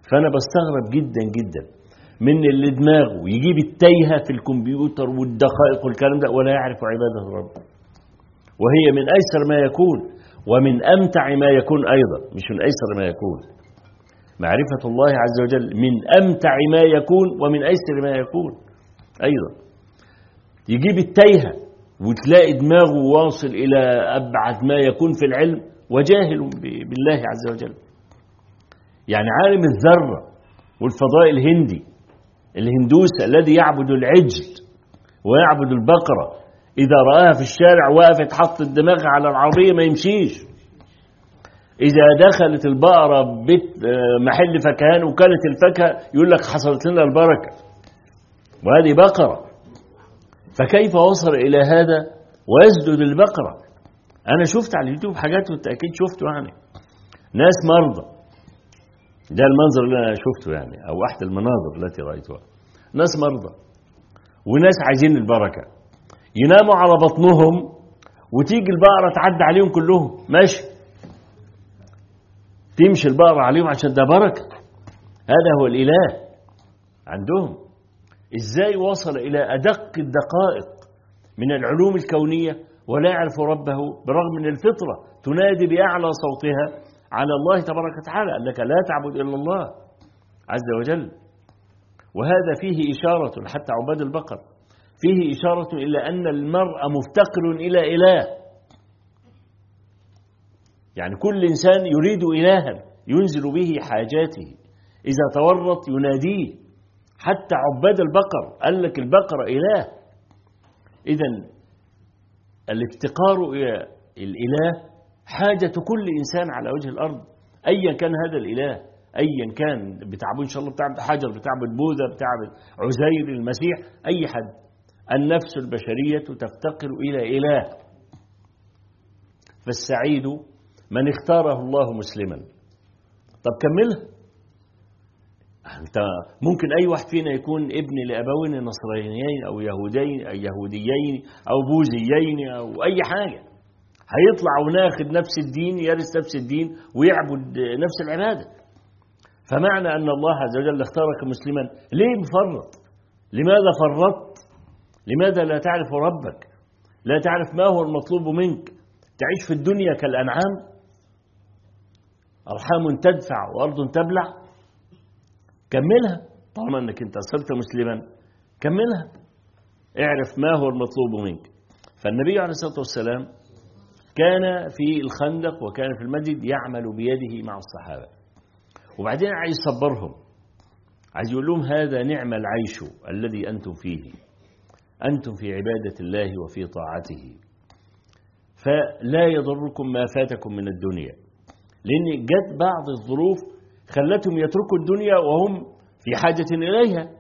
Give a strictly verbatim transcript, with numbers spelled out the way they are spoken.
فأنا بستغرب جدا جدا من اللي دماغه يجيب التايهة في الكمبيوتر والدقائق والكلام ده ولا يعرف عبادة الرب، وهي من أيسر ما يكون ومن أمتع ما يكون أيضا، مش من أيسر ما يكون. معرفة الله عز وجل من أمتع ما يكون ومن أيسر ما يكون أيضا. يجيب التايهة وتلاقي دماغه واصل إلى أبعد ما يكون في العلم وجاهل بالله عز وجل. يعني عالم الذرة والفضاء الهندي الهندوس الذي يعبد العجل ويعبد البقرة، إذا رآها في الشارع وقفت حط الدماغ على العربية ما يمشيش. إذا دخلت البقرة بيت محل فكهان وكانت الفاكهة يقول لك حصلت لنا البركة، وهذه بقرة. فكيف وصل إلى هذا ويسجد البقرة؟ أنا شفت على اليوتيوب حاجات وأكيد شفته، يعني ناس مرضى، ده المنظر اللي أنا شفته يعني، أو أحد المناظر التي رأيتها. ناس مرضى وناس عايزين البركة، يناموا على بطنهم وتيجي البقرة تعدي عليهم كلهم ماشي، تمشي البقرة عليهم عشان ده بركة. هذا هو الإله عندهم. إزاي وصل إلى أدق الدقائق من العلوم الكونية ولا يعرف ربه، برغم من الفطرة تنادي بأعلى صوتها على الله تبارك وتعالى أنك لا تعبد إلا الله عز وجل. وهذا فيه إشارة حتى عباد البقر، فيه إشارة إلى أن المرء مفتقر إلى إله. يعني كل إنسان يريد إلها ينزل به حاجاته، إذا تورط يناديه. حتى عباد البقر قال لك البقرة إله. إذن الافتقار إلى الإله حاجة كل إنسان على وجه الأرض، أيا كان هذا الإله، أيا كان بتعبد إن شاء الله بتعبد حجر، بتعبد بوذا، بتعبد عزير المسيح، أي حد. النفس البشرية تفتقر إلى إله. فالسعيد من اختاره الله مسلما. طب كملها. أنت ممكن أي واحد فينا يكون ابن لأبوين نصرانيين أو يهودين أو يهوديين أو بوذيين أو أي حاجة، هيطلع وناخد نفس الدين، يرث نفس الدين ويعبد نفس العبادة. فمعنى أن الله عز وجل اختارك مسلما، ليه مفرط؟ لماذا فرطت؟ لماذا لا تعرف ربك؟ لا تعرف ما هو المطلوب منك؟ تعيش في الدنيا كالأنعام، أرحام تدفع وأرض تبلع. كملها طالما أنك أنت صرت مسلما، كملها، اعرف ما هو المطلوب منك. فالنبي عليه الصلاة والسلام كان في الخندق وكان في المسجد يعمل بيده مع الصحابة، وبعدين عايز يصبرهم، عايز يقول لهم هذا نعم العيش الذي أنتم فيه، أنتم في عبادة الله وفي طاعته، فلا يضركم ما فاتكم من الدنيا. لأن جت بعض الظروف خلتهم يتركوا الدنيا وهم في حاجة إليها،